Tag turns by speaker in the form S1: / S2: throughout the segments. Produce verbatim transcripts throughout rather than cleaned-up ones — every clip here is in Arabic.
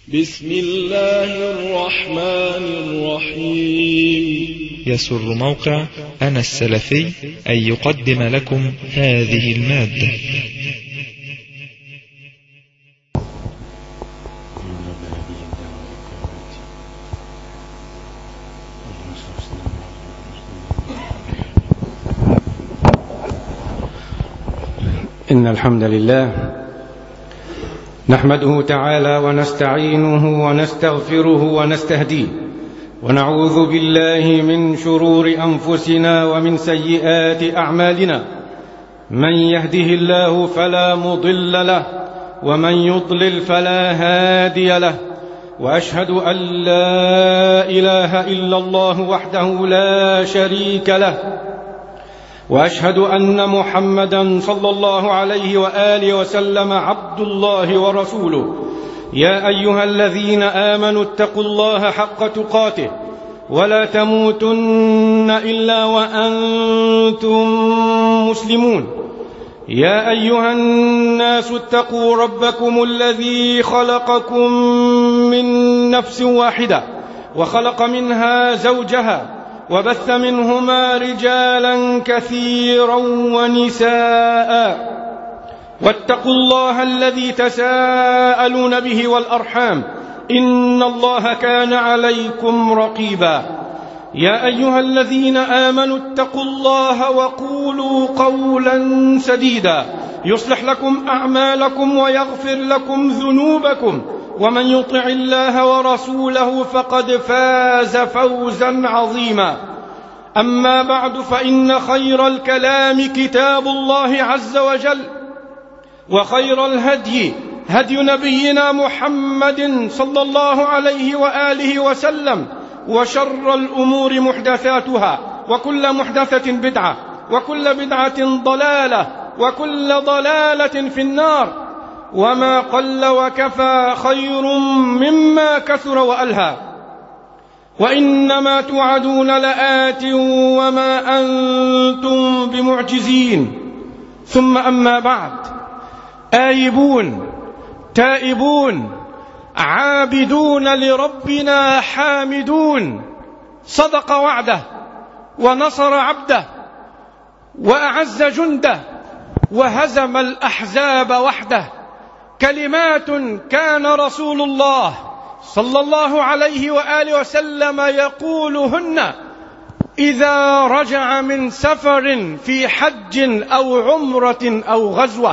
S1: بسم الله الرحمن الرحيم.
S2: يسر موقع أنا السلفي أن يقدم لكم هذه المادة.
S3: إن الحمد لله نحمده تعالى ونستعينه ونستغفره ونستهديه، ونعوذ بالله من شرور أنفسنا ومن سيئات أعمالنا. من يهده الله فلا مضل له، ومن يضلل فلا هادي له. وأشهد أن لا إله إلا الله وحده لا شريك له، وأشهد أن محمدا صلى الله عليه وآله وسلم عبد الله ورسوله. يا أيها الذين آمنوا اتقوا الله حق تقاته ولا تموتن إلا وأنتم مسلمون. يا أيها الناس اتقوا ربكم الذي خلقكم من نفس واحدة وخلق منها زوجها وبث منهما رجالا كثيرا ونساء. واتقوا الله الذي تساءلون به والأرحام، إن الله كان عليكم رقيبا. يا أيها الذين آمنوا اتقوا الله وقولوا قولا سديدا يصلح لكم أعمالكم ويغفر لكم ذنوبكم، ومن يطع الله ورسوله فقد فاز فوزا عظيما. أما بعد، فإن خير الكلام كتاب الله عز وجل، وخير الهدي هدي نبينا محمد صلى الله عليه وآله وسلم، وشر الأمور محدثاتها، وكل محدثة بدعة، وكل بدعة ضلالة، وكل ضلالة في النار. وما قل وكفى خير مما كثر وألهى. وإنما توعدون لآت وما أنتم بمعجزين. ثم أما بعد، آيبون تائبون عابدون لربنا حامدون، صدق وعده ونصر عبده وأعز جنده وهزم الأحزاب وحده. كلمات كان رسول الله صلى الله عليه وآله وسلم يقولهن إذا رجع من سفر في حج أو عمرة أو غزوة.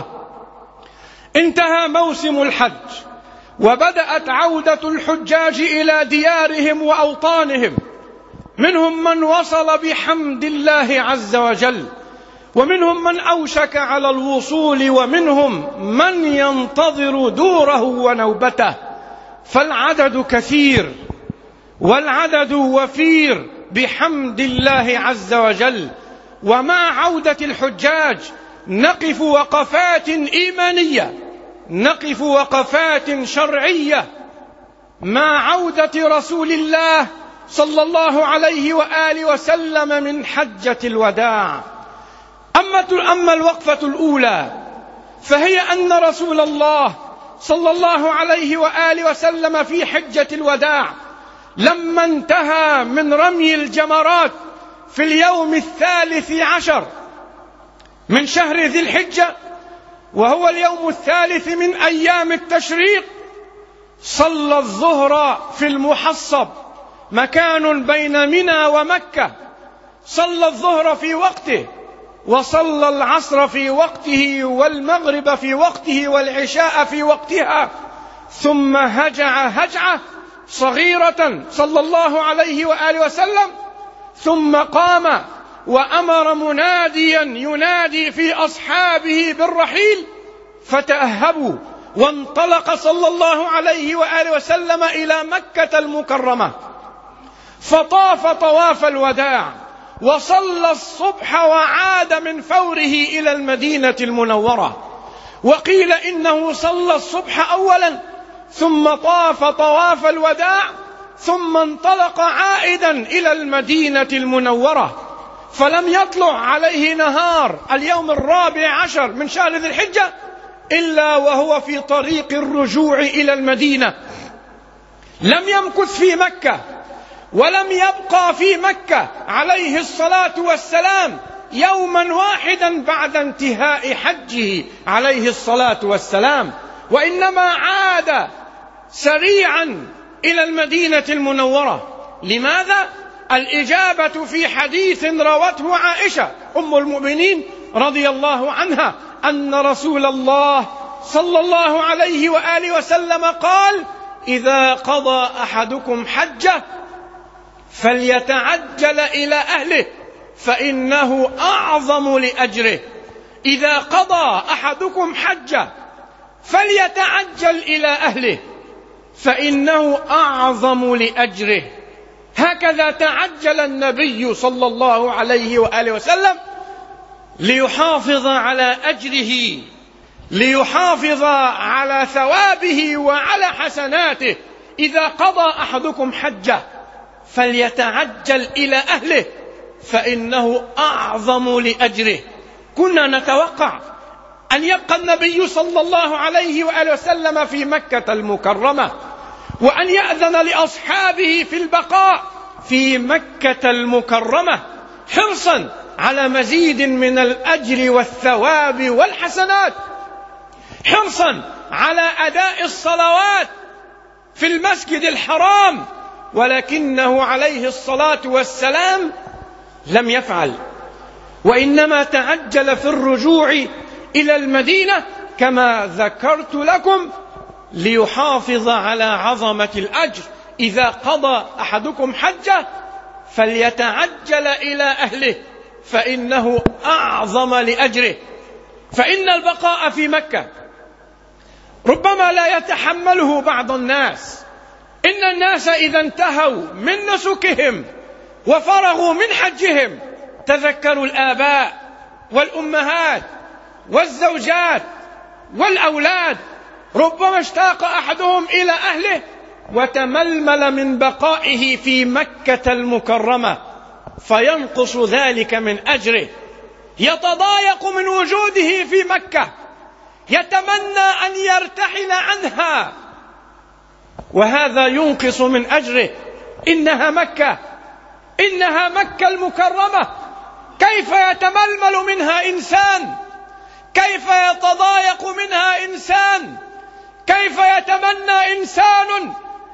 S3: انتهى موسم الحج، وبدأت عودة الحجاج إلى ديارهم وأوطانهم. منهم من وصل بحمد الله عز وجل، ومنهم من أوشك على الوصول، ومنهم من ينتظر دوره ونوبته. فالعدد كثير والعدد وفير بحمد الله عز وجل. ومع عودة الحجاج نقف وقفات إيمانية، نقف وقفات شرعية مع عودة رسول الله صلى الله عليه وآله وسلم من حجة الوداع. أما الوقفة الأولى فهي أن رسول الله صلى الله عليه وآله وسلم في حجة الوداع لما انتهى من رمي الجمرات في اليوم الثالث عشر من شهر ذي الحجة، وهو اليوم الثالث من أيام التشريق، صلى الظهر في المحصب، مكان بين منى ومكة. صلى الظهر في وقته، وصلى العصر في وقته، والمغرب في وقته، والعشاء في وقتها. ثم هجع هجعة صغيرة صلى الله عليه وآله وسلم، ثم قام وأمر مناديا ينادي في أصحابه بالرحيل، فتأهبوا، وانطلق صلى الله عليه وآله وسلم إلى مكة المكرمة، فطاف طواف الوداع، وصلى الصبح، وعاد من فوره إلى المدينة المنورة. وقيل إنه صلى الصبح أولا، ثم طاف طواف الوداع، ثم انطلق عائدا إلى المدينة المنورة، فلم يطلع عليه نهار اليوم الرابع عشر من شهر ذي الحجة إلا وهو في طريق الرجوع إلى المدينة. لم يمكث في مكة ولم يبقى في مكة عليه الصلاة والسلام يوما واحدا بعد انتهاء حجه عليه الصلاة والسلام، وإنما عاد سريعا إلى المدينة المنورة. لماذا؟ الإجابة في حديث روته عائشة أم المؤمنين رضي الله عنها أن رسول الله صلى الله عليه وآله وسلم قال: إذا قضى أحدكم حجه فليتعجل إلى أهله فإنه أعظم لأجره. إذا قضى أحدكم حجه فليتعجل إلى أهله فإنه أعظم لأجره. هكذا تعجل النبي صلى الله عليه وآله وسلم ليحافظ على أجره، ليحافظ على ثوابه وعلى حسناته. إذا قضى أحدكم حجه فليتعجل إلى أهله فإنه أعظم لأجره. كنا نتوقع أن يبقى النبي صلى الله عليه وآله وسلم في مكة المكرمة، وأن يأذن لأصحابه في البقاء في مكة المكرمة حرصا على مزيد من الأجر والثواب والحسنات، حرصا على أداء الصلوات في المسجد الحرام، ولكنه عليه الصلاة والسلام لم يفعل، وإنما تعجل في الرجوع إلى المدينة كما ذكرت لكم ليحافظ على عظمة الأجر. إذا قضى أحدكم حجه فليتعجل إلى أهله فإنه أعظم لأجره. فإن البقاء في مكة ربما لا يتحمله بعض الناس. إن الناس إذا انتهوا من نسكهم وفرغوا من حجهم تذكروا الآباء والأمهات والزوجات والأولاد. ربما اشتاق أحدهم إلى أهله وتململ من بقائه في مكة المكرمة فينقص ذلك من أجره، يتضايق من وجوده في مكة، يتمنى أن يرتحل عنها، وهذا ينقص من أجره. إنها مكة، إنها مكة المكرمة، كيف يتململ منها إنسان؟ كيف يتضايق منها إنسان؟ كيف يتمنى إنسان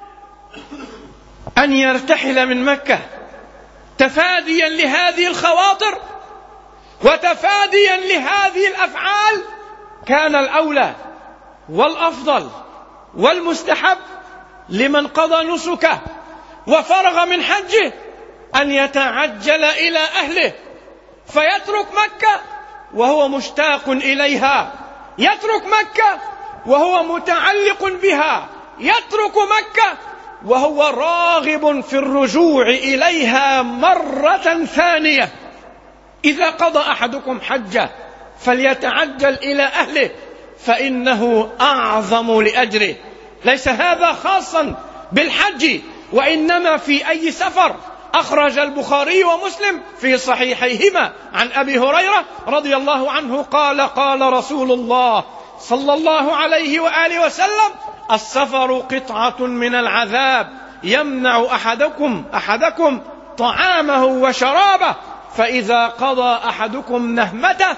S3: أن يرتحل من مكة تفاديا لهذه الخواطر وتفاديا لهذه الأفعال؟ كان الأولى والأفضل والمستحب لمن قضى نسكه وفرغ من حجه أن يتعجل إلى أهله، فيترك مكة وهو مشتاق إليها، يترك مكة وهو متعلق بها، يترك مكة وهو راغب في الرجوع إليها مرة ثانية. إذا قضى أحدكم حجه فليتعجل إلى أهله فإنه أعظم لأجره. ليس هذا خاصا بالحج، وإنما في أي سفر. أخرج البخاري ومسلم في صحيحيهما عن أبي هريرة رضي الله عنه قال: قال رسول الله صلى الله عليه وآله وسلم: السفر قطعة من العذاب يمنع أحدكم أحدكم طعامه وشرابه، فإذا قضى أحدكم نهمته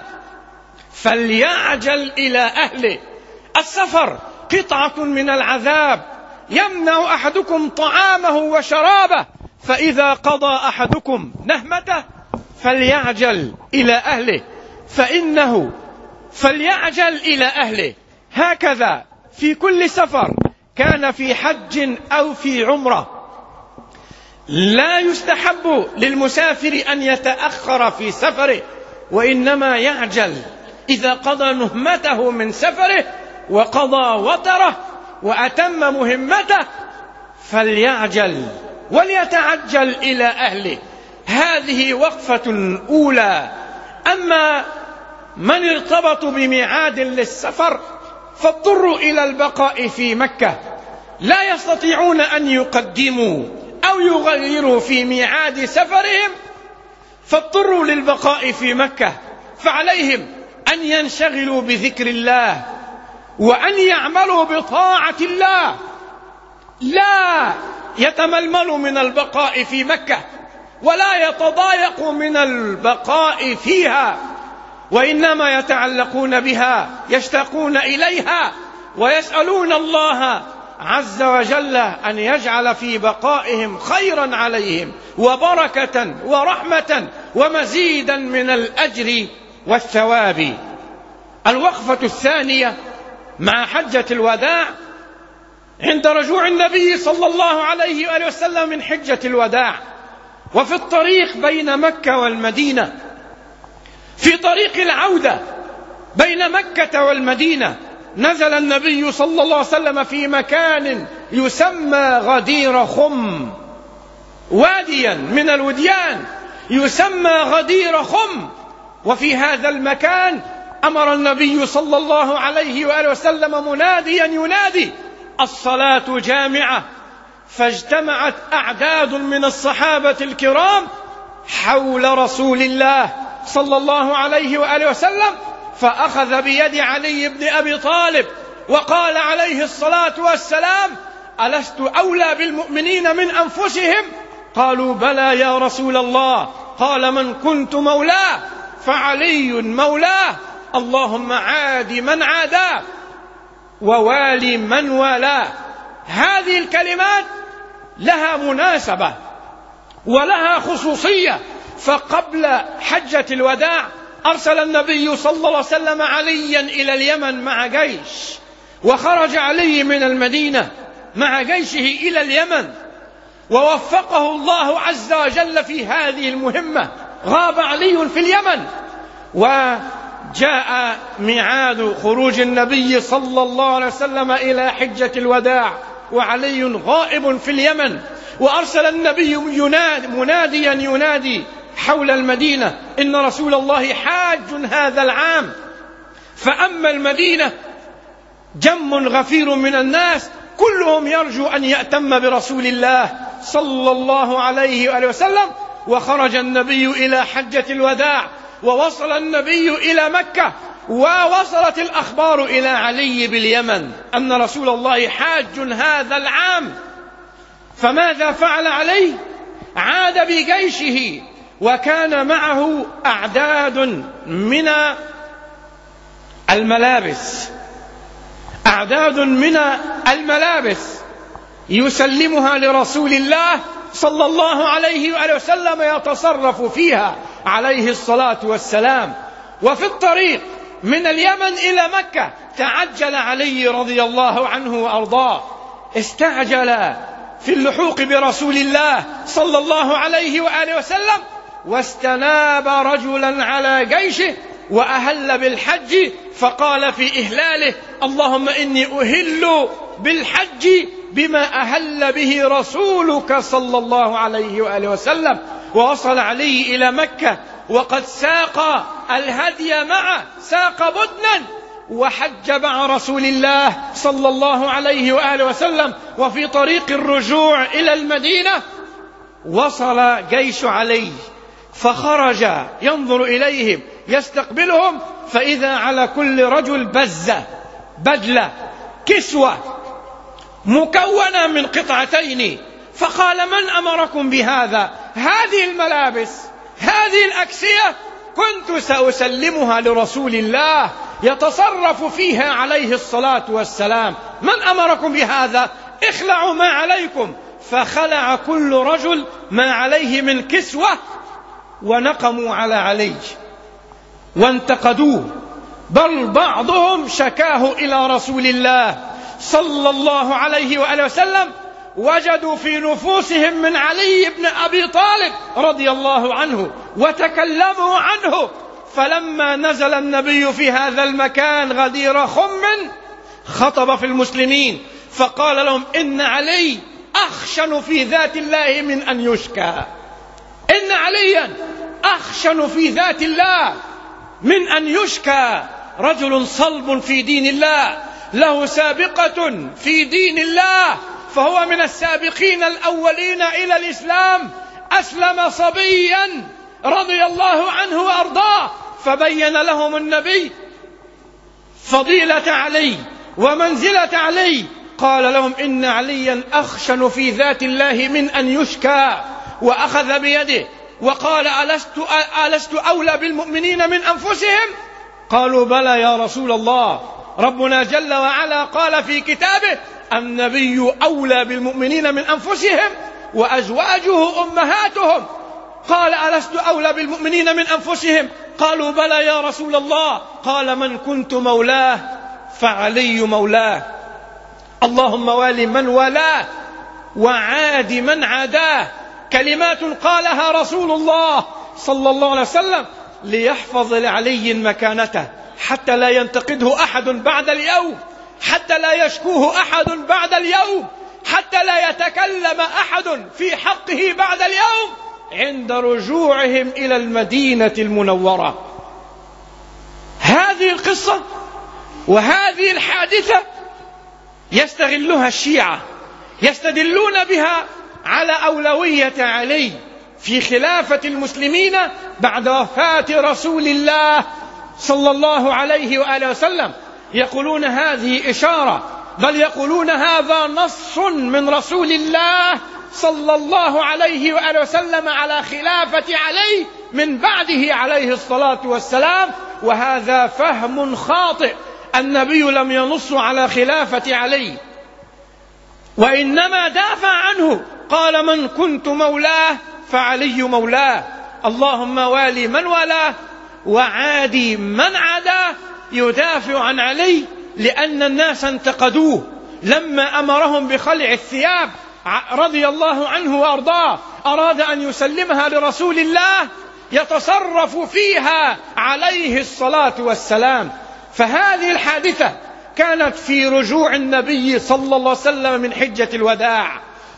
S3: فليعجل إلى أهله. السفر قطعة من العذاب يمنع أحدكم طعامه وشرابه، فإذا قضى أحدكم نهمته فليعجل إلى أهله فإنه فليعجل إلى أهله. هكذا في كل سفر، كان في حج أو في عمرة. لا يستحب للمسافر أن يتأخر في سفره، وإنما يعجل. إذا قضى نهمته من سفره وقضى وتره وأتم مهمته فليعجل وليتعجل إلى أهله. هذه وقفة أولى. أما من ارتبطوا بميعاد للسفر فاضطروا إلى البقاء في مكة، لا يستطيعون أن يقدموا أو يغيروا في ميعاد سفرهم، فاضطروا للبقاء في مكة، فعليهم أن ينشغلوا بذكر الله وأن يعملوا بطاعة الله، لا فيها يتململ من البقاء في مكة ولا يتضايق من البقاء فيها، وإنما يتعلقون بها، يشتاقون إليها، ويسألون الله عز وجل أن يجعل في بقائهم خيرا عليهم وبركة ورحمة ومزيدا من الأجر والثواب. الوقفة الثانية مع حجة الوداع عند رجوع النبي صلى الله عليه وآله وسلم من حجة الوداع، وفي الطريق بين مكة والمدينة، في طريق العودة بين مكة والمدينة، نزل النبي صلى الله عليه وسلم في مكان يسمى غدير خم، واديا من الوديان يسمى غدير خم. وفي هذا المكان أمر النبي صلى الله عليه وآله وسلم مناديا ينادي: الصلاة جامعة. فاجتمعت أعداد من الصحابة الكرام حول رسول الله صلى الله عليه وآله وسلم، فأخذ بيد علي بن أبي طالب وقال عليه الصلاة والسلام: ألست أولى بالمؤمنين من أنفسهم؟ قالوا: بلى يا رسول الله. قال: من كنت مولاه فعلي مولاه، اللهم عاد من عاداه ووالي من والاه. هذه الكلمات لها مناسبة ولها خصوصية، فقبل حجة الوداع أرسل النبي صلى الله عليه وسلم عليا إلى اليمن مع جيش، وخرج علي من المدينة مع جيشه إلى اليمن، ووفقه الله عز وجل في هذه المهمة. غاب علي في اليمن، وجاء ميعاد خروج النبي صلى الله عليه وسلم إلى حجة الوداع وعلي غائب في اليمن، وأرسل النبي ينادي مناديا ينادي حول المدينة: إن رسول الله حاج هذا العام. فأما المدينة جم غفير من الناس كلهم يرجو أن يأتم برسول الله صلى الله عليه وآله وسلم. وخرج النبي إلى حجة الوداع، ووصل النبي إلى مكة، ووصلت الأخبار إلى علي باليمن أن رسول الله حاج هذا العام. فماذا فعل علي؟ عاد بجيشه، وكان معه أعداد من الملابس أعداد من الملابس يسلمها لرسول الله صلى الله عليه وآله وسلم يتصرف فيها عليه الصلاة والسلام. وفي الطريق من اليمن إلى مكة تعجل علي رضي الله عنه وأرضاه، استعجل في اللحوق برسول الله صلى الله عليه وآله وسلم، واستناب رجلا على جيشه وأهل بالحج، فقال في إهلاله: اللهم إني أهل بالحج بما أهل به رسولك صلى الله عليه وآله وسلم. ووصل علي إلى مكة وقد ساق الهدي معه، ساق بدنا، وحج مع رسول الله صلى الله عليه وآله وسلم. وفي طريق الرجوع إلى المدينة وصل جيش علي، فخرج ينظر إليهم يستقبلهم، فإذا على كل رجل بزة، بدلة، كسوة مكونة من قطعتين. فقال: من أمركم بهذا؟ هذه الملابس، هذه الأكسية كنت سأسلمها لرسول الله يتصرف فيها عليه الصلاة والسلام، من أمركم بهذا؟ اخلعوا ما عليكم. فخلع كل رجل ما عليه من كسوة، ونقموا على علي وانتقدوه، بل بعضهم شكاه إلى رسول الله صلى الله عليه وآله وسلم. وجدوا في نفوسهم من علي بن أبي طالب رضي الله عنه وتكلموا عنه. فلما نزل النبي في هذا المكان غدير خم خطب في المسلمين فقال لهم: إن علي أخشن في ذات الله من أن يشكى، إن عليا أخشن في ذات الله من أن يشكى. رجل صلب في دين الله، له سابقة في دين الله، فهو من السابقين الأولين إلى الإسلام، أسلم صبيا رضي الله عنه وأرضاه. فبين لهم النبي فضيلة علي ومنزلة علي قال لهم إن عليا أخشن في ذات الله من أن يشكى، وأخذ بيده وقال ألست, ألست أولى بالمؤمنين من أنفسهم؟ قالوا بلى يا رسول الله، ربنا جل وعلا قال في كتابه النبي أولى بالمؤمنين من أنفسهم وأزواجه أمهاتهم. قال ألست أولى بالمؤمنين من أنفسهم؟ قالوا بلى يا رسول الله. قال من كنت مولاه فعلي مولاه، اللهم والي من والاه وعاد من عاداه. كلمات قالها رسول الله صلى الله عليه وسلم ليحفظ لعلي مكانته، حتى لا ينتقده أحد بعد اليوم، حتى لا يشكوه أحد بعد اليوم، حتى لا يتكلم أحد في حقه بعد اليوم عند رجوعهم إلى المدينة المنورة. هذه القصة وهذه الحادثة يستغلها الشيعة، يستدلون بها على أولوية علي في خلافة المسلمين بعد وفاة رسول الله صلى الله عليه وآله وسلم. يقولون هذه إشارة، بل يقولون هذا نص من رسول الله صلى الله عليه وآله وسلم على خلافة علي من بعده عليه الصلاة والسلام. وهذا فهم خاطئ، النبي لم ينص على خلافة علي، وإنما دافع عنه، قال من كنت مولاه فعلي مولاه، اللهم والي من والاه وعادي من عاداه. يدافع عن علي لأن الناس انتقدوه لما أمرهم بخلع الثياب رضي الله عنه وأرضاه، أراد أن يسلمها لرسول الله يتصرف فيها عليه الصلاة والسلام. فهذه الحادثة كانت في رجوع النبي صلى الله عليه وسلم من حجة الوداع.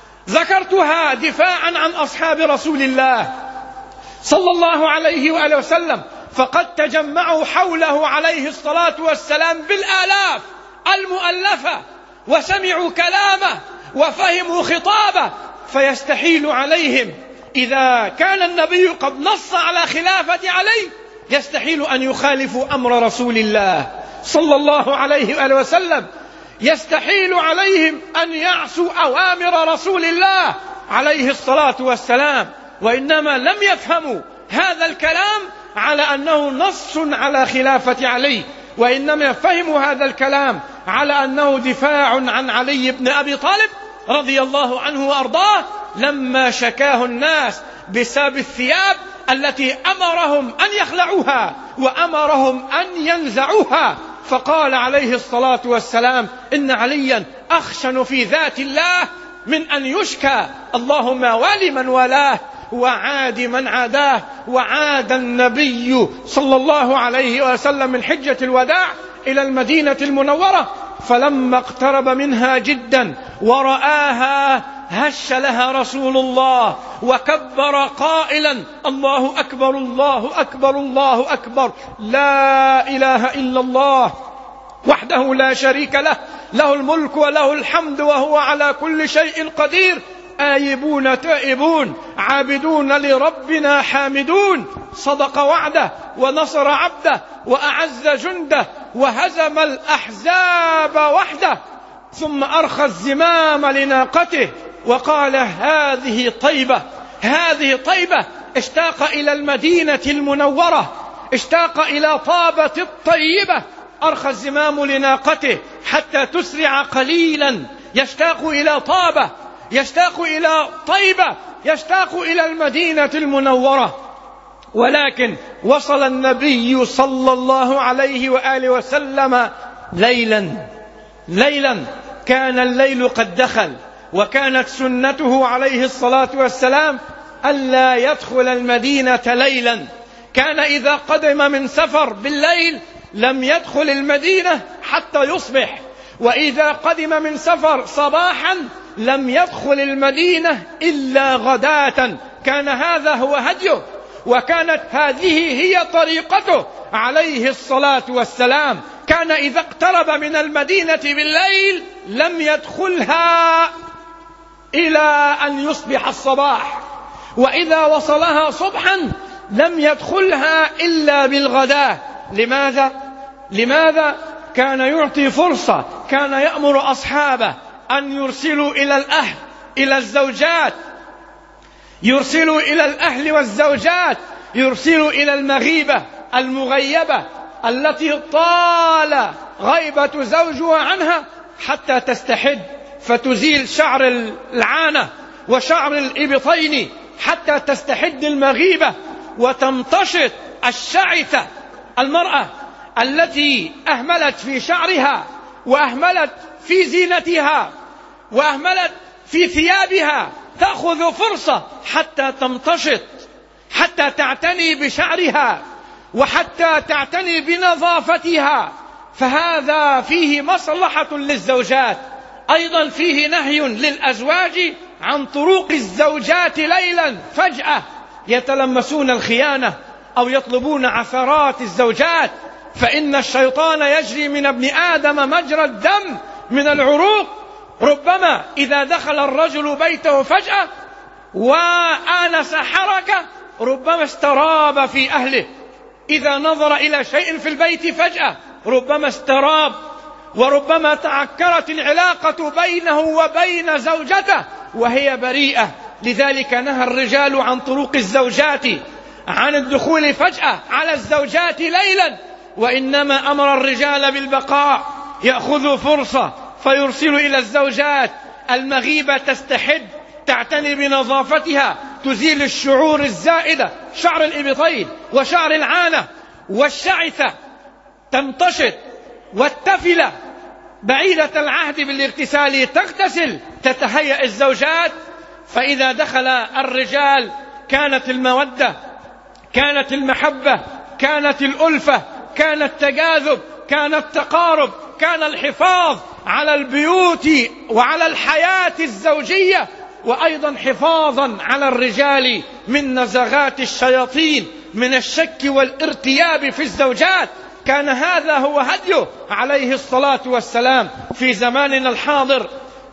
S3: ذكرتها دفاعا عن أصحاب رسول الله صلى الله عليه وآله وسلم، فقد تجمعوا حوله عليه الصلاة والسلام بالآلاف المؤلفة، وسمعوا كلامه وفهموا خطابه، فيستحيل عليهم إذا كان النبي قد نص على خلافة علي يستحيل أن يخالفوا أمر رسول الله صلى الله عليه وآله وسلم، يستحيل عليهم أن يعصوا أوامر رسول الله عليه الصلاة والسلام. وإنما لم يفهموا هذا الكلام على أنه نص على خلافة علي، وإنما فهموا هذا الكلام على أنه دفاع عن علي بن أبي طالب رضي الله عنه وأرضاه لما شكاه الناس بسبب الثياب التي أمرهم أن يخلعوها وأمرهم أن ينزعوها. فقال عليه الصلاة والسلام إن عليا أخشن في ذات الله من أن يشكى، اللهم والي من والاه وعاد من عاداه. وعاد النبي صلى الله عليه وسلم من حجة الوداع إلى المدينة المنورة، فلما اقترب منها جدا ورآها هش لها رسول الله وكبر قائلا الله أكبر الله أكبر الله أكبر، لا إله إلا الله وحده لا شريك له، له الملك وله الحمد وهو على كل شيء قدير، آيبون تائبون عابدون لربنا حامدون، صدق وعده ونصر عبده وأعز جنده وهزم الأحزاب وحده. ثم أرخى الزمام لناقته وقال هذه طيبة، هذه طيبة. اشتاق إلى المدينة المنورة، اشتاق إلى طابة الطيبة. أرخى الزمام لناقته حتى تسرع قليلا، يشتاق إلى طابة، يشتاق إلى طيبة، يشتاق إلى المدينة المنورة. ولكن وصل النبي صلى الله عليه وآله وسلم ليلا ليلا كان الليل قد دخل، وكانت سنته عليه الصلاة والسلام ألا يدخل المدينة ليلا. كان إذا قدم من سفر بالليل لم يدخل المدينة حتى يصبح، وإذا قدم من سفر صباحا لم يدخل المدينة إلا غداة. كان هذا هو هديه، وكانت هذه هي طريقته عليه الصلاة والسلام. كان إذا اقترب من المدينة بالليل لم يدخلها إلى أن يصبح الصباح، وإذا وصلها صبحا لم يدخلها إلا بالغداء. لماذا؟ لماذا؟ كان يعطي فرصة، كان يأمر أصحابه أن يرسلوا إلى الأهل إلى الزوجات يرسلوا إلى الأهل والزوجات يرسلوا إلى المغيبة المغيبة التي طال غيبة زوجها عنها حتى تستحد فتزيل شعر العانة وشعر الإبطين حتى تستحد المغيبة وتمتشط الشعثة. المرأة التي أهملت في شعرها وأهملت في زينتها وأهملت في ثيابها تأخذ فرصة حتى تمتشط، حتى تعتني بشعرها وحتى تعتني بنظافتها، فهذا فيه مصلحة للزوجات. أيضا فيه نهي للأزواج عن طرق الزوجات ليلا فجأة يتلمسون الخيانة أو يطلبون عثرات الزوجات، فإن الشيطان يجري من ابن آدم مجرى الدم من العروق. ربما إذا دخل الرجل بيته فجأة وآنس حركة ربما استراب في أهله، إذا نظر إلى شيء في البيت فجأة ربما استراب، وربما تعكرت العلاقة بينه وبين زوجته وهي بريئة. لذلك نهى الرجال عن طرق الزوجات، عن الدخول فجأة على الزوجات ليلا، وإنما أمر الرجال بالبقاء، يأخذ فرصة فيرسل إلى الزوجات المغيبة تستحد، تعتني بنظافتها، تزيل الشعور الزائدة، شعر الإبطين وشعر العانة والشعثة، تمتشط والتفلة بعيدة العهد بالاغتسال تغتسل، تتهيأ الزوجات. فإذا دخل الرجال كانت المودة، كانت المحبة، كانت الألفة، كان التجاذب، كان التقارب، كان الحفاظ على البيوت وعلى الحياة الزوجية، وأيضا حفاظا على الرجال من نزغات الشياطين، من الشك والارتياب في الزوجات. كان هذا هو هديه عليه الصلاة والسلام. في زماننا الحاضر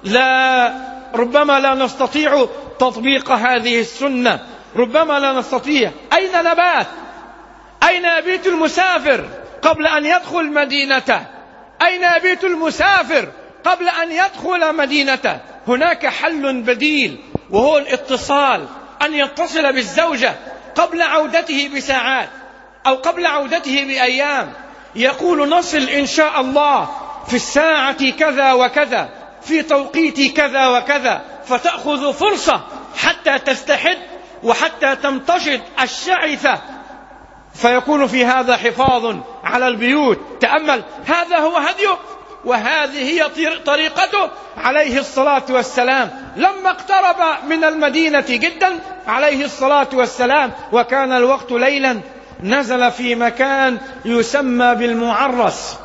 S3: لا ربما لا نستطيع تطبيق هذه السنة، ربما لا نستطيع. أين نبات؟ أين يبيت المسافر قبل أن يدخل مدينته؟ أين يبيت المسافر قبل أن يدخل مدينته؟ هناك حل بديل وهو الاتصال، أن يتصل بالزوجة قبل عودته بساعات أو قبل عودته بأيام، يقول نصل إن شاء الله في الساعة كذا وكذا في توقيت كذا وكذا، فتأخذ فرصة حتى تستحد وحتى تمتشط الشعثة، فيكون في هذا حفاظ على البيوت. تأمل، هذا هو هديه وهذه هي طريقته عليه الصلاة والسلام. لما اقترب من المدينة جدا عليه الصلاة والسلام وكان الوقت ليلا، نزل في مكان يسمى بالمعرس،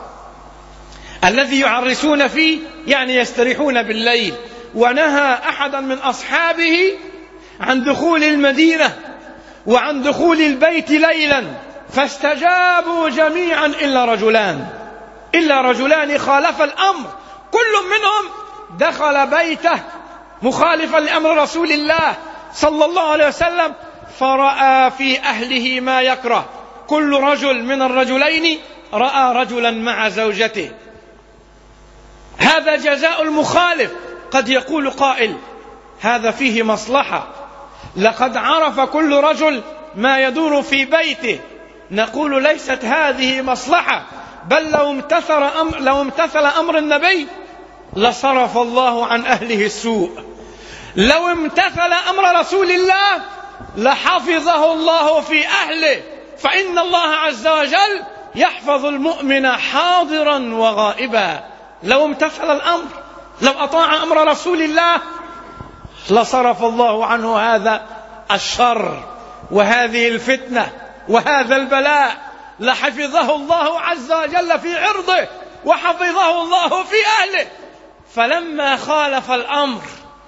S3: الذي يعرسون فيه يعني يستريحون بالليل، ونهى أحدا من أصحابه عن دخول المدينة وعن دخول البيت ليلا، فاستجابوا جميعا إلا رجلان إلا رجلان خالف الأمر، كل منهم دخل بيته مخالفا لأمر رسول الله صلى الله عليه وسلم، فرأى في أهله ما يكره. كل رجل من الرجلين رأى رجلا مع زوجته. هذا جزاء المخالف. قد يقول قائل هذا فيه مصلحة، لقد عرف كل رجل ما يدور في بيته. نقول ليست هذه مصلحة، بل لو امتثل أمر, لو امتثل أمر النبي لصرف الله عن أهله السوء، لو امتثل أمر رسول الله لحفظه الله في أهله، فإن الله عز وجل يحفظ المؤمن حاضرا وغائبا. لو امتثل الأمر، لو أطاع أمر رسول الله لصرف الله عنه هذا الشر وهذه الفتنة وهذا البلاء، لحفظه الله عز وجل في عرضه وحفظه الله في أهله. فلما خالف الأمر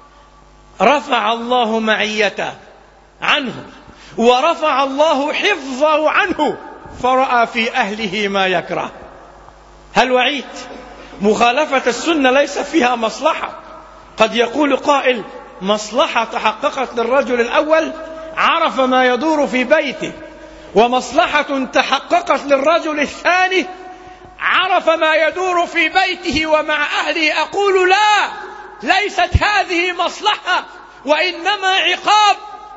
S3: رفع الله معيته عنه ورفع الله حفظه عنه، فرأى في أهله ما يكره. هل وعيد؟ مخالفة السنة ليس فيها مصلحة. قد يقول قائل مصلحة تحققت للرجل الأول، عرف ما يدور في بيته، ومصلحة تحققت للرجل الثاني، عرف ما يدور في بيته ومع أهله. أقول لا، ليست هذه مصلحة، وإنما عقاب،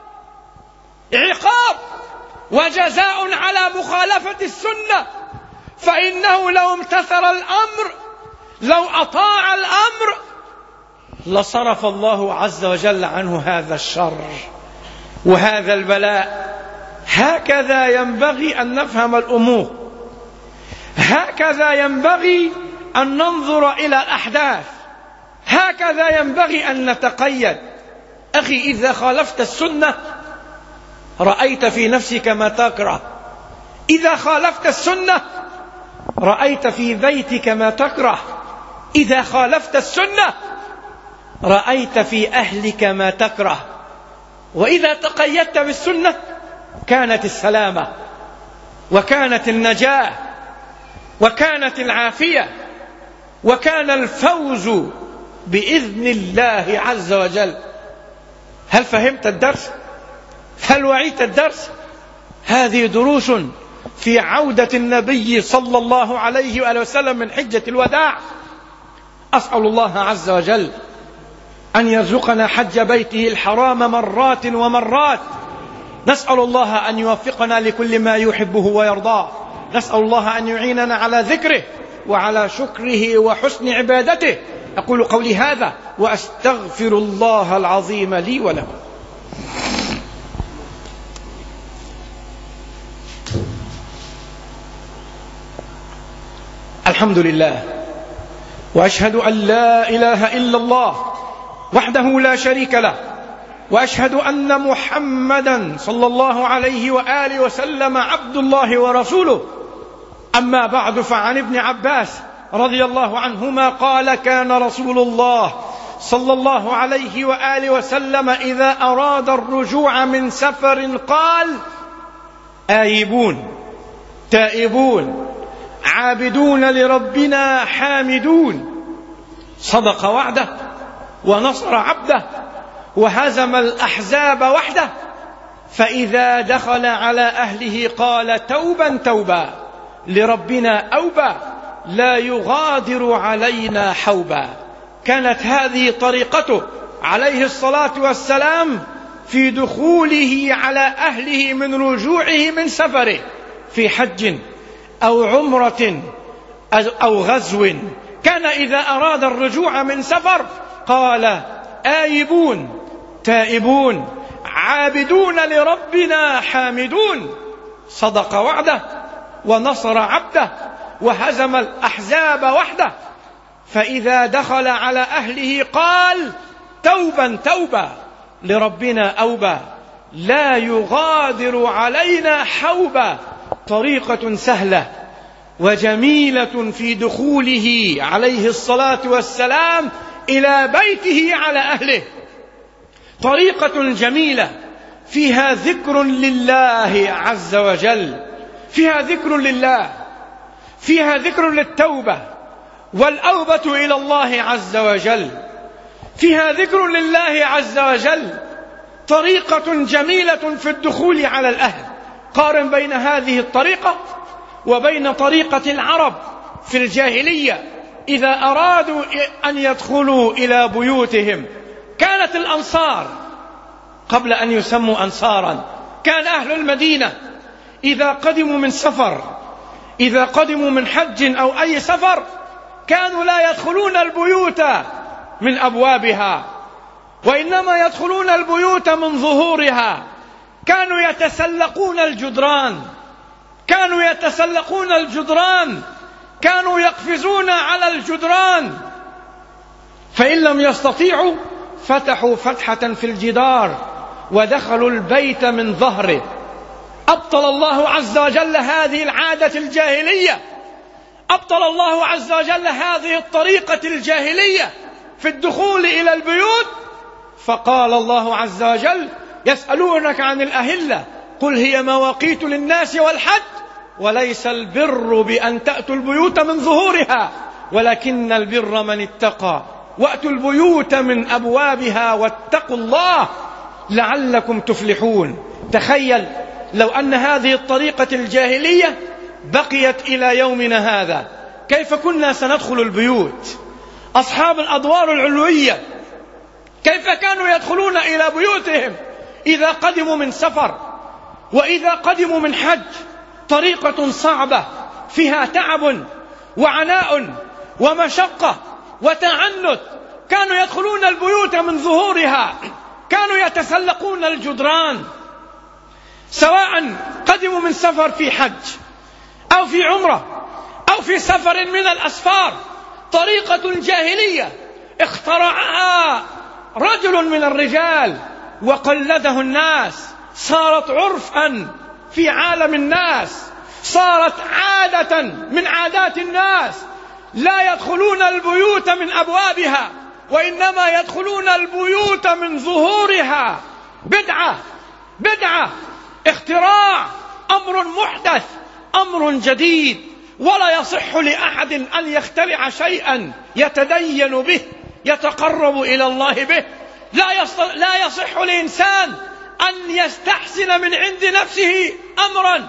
S3: عقاب وجزاء على مخالفة السنة. فإنه لو امتثل الأمر، لو أطاع الأمر، لصرف الله عز وجل عنه هذا الشر وهذا البلاء. هكذا ينبغي أن نفهم الأمور، هكذا ينبغي أن ننظر إلى الأحداث، هكذا ينبغي أن نتقيد. أخي، إذا خالفت السنة رأيت في نفسك ما تكره، إذا خالفت السنة رأيت في بيتك ما تكره، إذا خالفت السنة رأيت في أهلك ما تكره. وإذا تقيدت بالسنة كانت السلامة وكانت النجاة وكانت العافية وكان الفوز بإذن الله عز وجل. هل فهمت الدرس؟ هل وعيت الدرس؟ هذه دروس في عودة النبي صلى الله عليه وآله وسلم من حجة الوداع. أسأل الله عز وجل أن يرزقنا حج بيته الحرام مرات ومرات. نسأل الله أن يوفقنا لكل ما يحبه ويرضاه. نسأل الله أن يعيننا على ذكره وعلى شكره وحسن عبادته. أقول قولي هذا وأستغفر الله العظيم لي ولكم. الحمد لله، وأشهد أن لا إله إلا الله وحده لا شريك له، وأشهد أن محمدا صلى الله عليه وآله وسلم عبد الله ورسوله. أما بعد، فعن ابن عباس رضي الله عنهما قال: كان رسول الله صلى الله عليه وآله وسلم إذا أراد الرجوع من سفر قال: آيبون تائبون عابدون لربنا حامدون. صدق وعده ونصر عبده وهزم الأحزاب وحده. فإذا دخل على أهله قال: توبا توبا لربنا أوبا لا يغادر علينا حوبا. كانت هذه طريقته عليه الصلاة والسلام في دخوله على أهله من رجوعه من سفره في حج أو عمرة أو غزو. كان إذا أراد الرجوع من سفر قال: آيبون تائبون عابدون لربنا حامدون. صدق وعده ونصر عبده وهزم الأحزاب وحده. فإذا دخل على أهله قال: توبا توبا لربنا أوبا لا يغادر علينا حوبا. طريقة سهلة وجميلة في دخوله عليه الصلاة والسلام إلى بيته على أهله. طريقة جميلة فيها ذكر لله عز وجل، فيها ذكر لله، فيها ذكر للتوبة والأوبة إلى الله عز وجل، فيها ذكر لله عز وجل. طريقة جميلة في الدخول على الأهل. قارن بين هذه الطريقة وبين طريقة العرب في الجاهلية إذا أرادوا أن يدخلوا إلى بيوتهم. كانت الأنصار قبل أن يسموا أنصارا، كان أهل المدينة إذا قدموا من سفر، إذا قدموا من حج أو أي سفر، كانوا لا يدخلون البيوت من أبوابها، وإنما يدخلون البيوت من ظهورها. كانوا يتسلقون الجدران، كانوا يتسلقون الجدران، كانوا يقفزون على الجدران. فإن لم يستطيعوا فتحوا فتحة في الجدار ودخلوا البيت من ظهره. أبطل الله عز وجل هذه العادة الجاهلية، أبطل الله عز وجل هذه الطريقة الجاهلية في الدخول إلى البيوت. فقال الله عز وجل: يسألونك عن الأهلة قل هي مواقيت للناس والحج وليس البر بأن تأتوا البيوت من ظهورها ولكن البر من اتقى وأتوا البيوت من أبوابها واتقوا الله لعلكم تفلحون. تخيل لو أن هذه الطريقة الجاهلية بقيت إلى يومنا هذا، كيف كنا سندخل البيوت؟ أصحاب الأدوار العلوية كيف كانوا يدخلون إلى بيوتهم إذا قدموا من سفر وإذا قدموا من حج؟ طريقة صعبة فيها تعب وعناء ومشقة وتعنت. كانوا يدخلون البيوت من ظهورها، كانوا يتسلقون الجدران، سواء قدموا من سفر في حج أو في عمرة أو في سفر من الأسفار. طريقة جاهلية اخترعها رجل من الرجال وقلده الناس، صارت عرفا في عالم الناس، صارت عادة من عادات الناس. لا يدخلون البيوت من أبوابها، وإنما يدخلون البيوت من ظهورها. بدعة بدعة اختراع، أمر محدث، أمر جديد. ولا يصح لأحد أن يخترع شيئا يتدين به، يتقرب إلى الله به. لا, لا يصح لإنسان أن يستحسن من عند نفسه أمرا،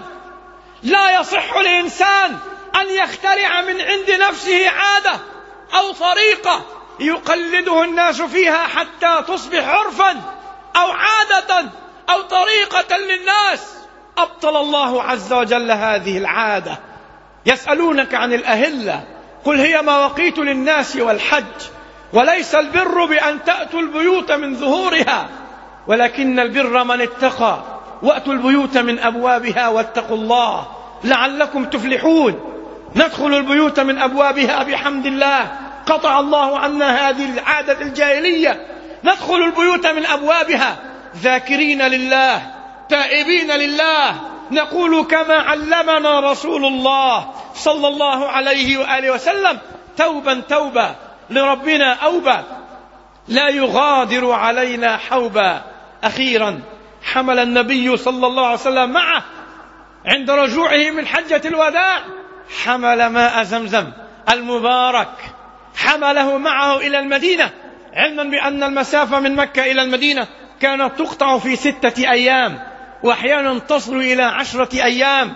S3: لا يصح لإنسان أن يخترع من عند نفسه عادة أو طريقة يقلده الناس فيها حتى تصبح عرفا أو عادة أو طريقة للناس. أبطل الله عز وجل هذه العادة. يسألونك عن الأهلة، قل هي مواقيت للناس والحج، وليس البر بأن تأتوا البيوت من ظهورها، ولكن البر من اتقى. وأتوا البيوت من أبوابها واتقوا الله لعلكم تفلحون. ندخل البيوت من أبوابها بحمد الله، قطع الله عنا هذه العادة الجاهلية. ندخل البيوت من أبوابها ذاكرين لله، تائبين لله، نقول كما علمنا رسول الله صلى الله عليه وآله وسلم: توبا توبا لربنا أوبا، لا يغادر علينا حوبا. أخيرا حمل النبي صلى الله عليه وسلم معه عند رجوعه من حجة الوداع، حمل ماء زمزم المبارك، حمله معه إلى المدينة، علما بأن المسافة من مكة إلى المدينة كانت تقطع في ستة أيام، وأحيانا تصل إلى عشرة أيام.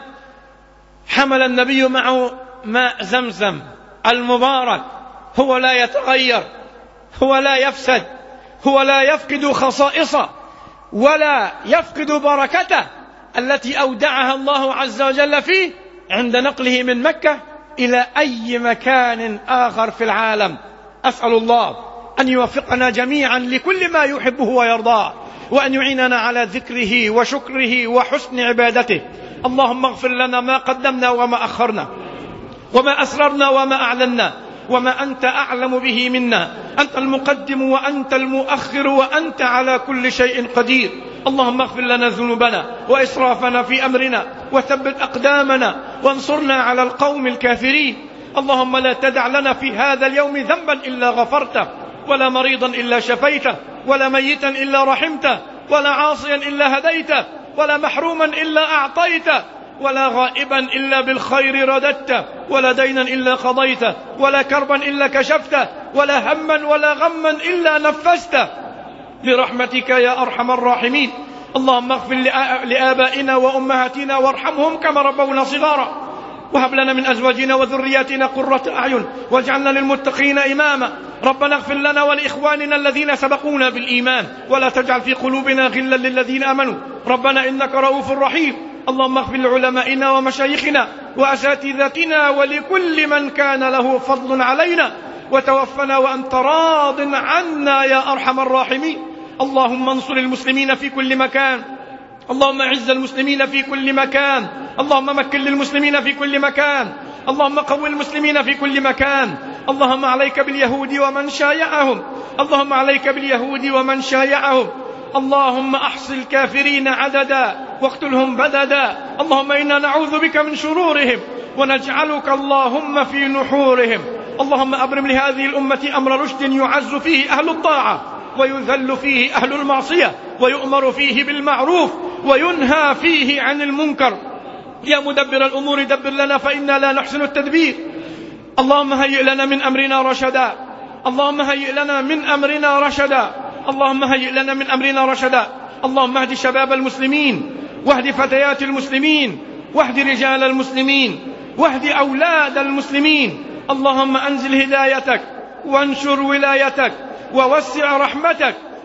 S3: حمل النبي معه ماء زمزم المبارك، هو لا يتغير، هو لا يفسد، هو لا يفقد خصائصه ولا يفقد بركته التي أودعها الله عز وجل فيه عند نقله من مكة إلى أي مكان آخر في العالم. أسأل الله أن يوفقنا جميعا لكل ما يحبه ويرضاه، وأن يعيننا على ذكره وشكره وحسن عبادته. اللهم اغفر لنا ما قدمنا وما أخرنا، وما أسررنا وما أعلنا، وما أنت أعلم به منا. أنت المقدم وأنت المؤخر، وأنت على كل شيء قدير. اللهم اغفر لنا ذنوبنا وإسرافنا في أمرنا، وثبت أقدامنا، وانصرنا على القوم الكافرين. اللهم لا تدع لنا في هذا اليوم ذنبا إلا غفرته، ولا مريضا إلا شفيته، ولا ميتا إلا رحمته، ولا عاصيا إلا هديته، ولا محروما إلا أعطيته، ولا غائبا إلا بالخير رددته، ولا دينا إلا قضيته، ولا كربا إلا كشفته، ولا هما ولا غما إلا نفسته، برحمتك يا أرحم الراحمين. اللهم اغفر لآبائنا وأمهاتنا وارحمهم كما ربونا صغارا، وهب لنا من أزواجنا وذرياتنا قرة أعين واجعلنا للمتقين إماما. ربنا اغفر لنا ولإخواننا الذين سبقونا بالإيمان، ولا تجعل في قلوبنا غلا للذين آمنوا. ربنا إنك رؤوف رحيم. اللهم اغفر لعلمائنا ومشايخنا وأساتذتنا ولكل من كان له فضل علينا، وتوفنا وأنت راض عنا يا أرحم الراحمين. اللهم انصر المسلمين في كل مكان، اللهم اعز المسلمين في كل مكان، اللهم مكن للمسلمين في كل مكان، اللهم قو المسلمين في كل مكان. اللهم عليك باليهود ومن شايعهم، اللهم عليك باليهود ومن شايعهم. اللهم احص الكافرين عددا واقتلهم بددا. اللهم إنا نعوذ بك من شرورهم ونجعلك اللهم في نحورهم. اللهم أبرم لهذه الأمة أمر رشد يعز فيه أهل الطاعة ويذل فيه أهل المعصية، ويؤمر فيه بالمعروف وينهى فيه عن المنكر. يا مدبر الأمور دبر لنا فإنا لا نحسن التدبير. اللهم هيئ لنا من أمرنا رشدا، اللهم هيئ لنا من أمرنا رشدا، اللهم هيئ لنا من أمرنا رشدا. اللهم اهد شباب المسلمين، واهد فتيات المسلمين، واهد رجال المسلمين، واهد أولاد المسلمين. اللهم أنزل هدايتك وانشر ولايتك ووسع رحمتك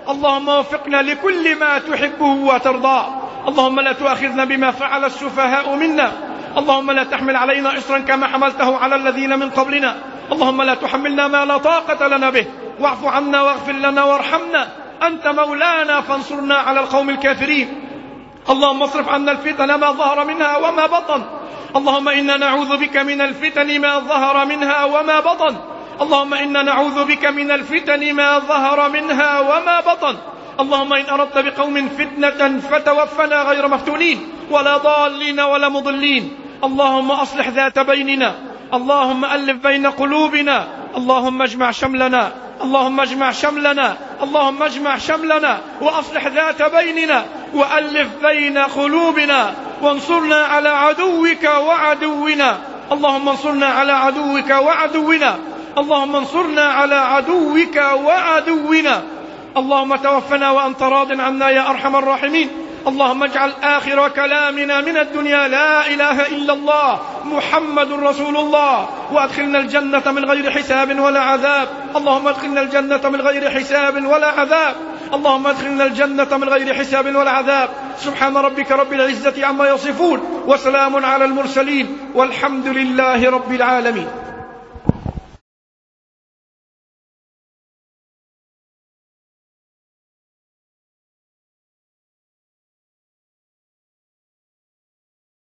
S3: اللهم وفقنا لكل ما تحبه وترضاه. اللهم لا تؤاخذنا بما فعل السفهاء منا. اللهم لا تحمل علينا إصرا كما حملته على الذين من قبلنا. اللهم لا تحملنا ما لا طاقة لنا به، واعف عنا واغفر لنا وارحمنا، أنت مولانا فانصرنا على القوم الكافرين. اللهم اصرف عنا الفتن ما ظهر منها وما بطن. اللهم إنا نعوذ بك من الفتن ما ظهر منها وما بطن. اللهم إنا نعوذ بك من الفتن ما ظهر منها وما بطن. اللهم إن أردت بقوم فتنة فتوفنا غير مفتونين ولا ضالين ولا مضلين. اللهم أصلح ذات بيننا. اللهم ألف بين قلوبنا. اللهم اجمع شملنا. اللهم اجمع شملنا. اللهم اجمع شملنا وأصلح ذات بيننا وألف بين قلوبنا، وانصرنا على عدوك وعدونا. اللهم انصرنا على عدوك وعدونا. اللهم انصرنا على عدوك وعدونا. اللهم توفنا وأنت راض عنا يا أرحم الراحمين. اللهم اجعل آخر كلامنا من الدنيا لا إله إلا الله محمد رسول الله، وأدخلنا الجنة من غير حساب ولا عذاب. اللهم ادخلنا الجنة من غير حساب ولا عذاب. اللهم ادخلنا الجنة من غير حساب ولا عذاب. سبحان ربك رب العزة عما يصفون، وسلام على المرسلين، والحمد لله رب العالمين.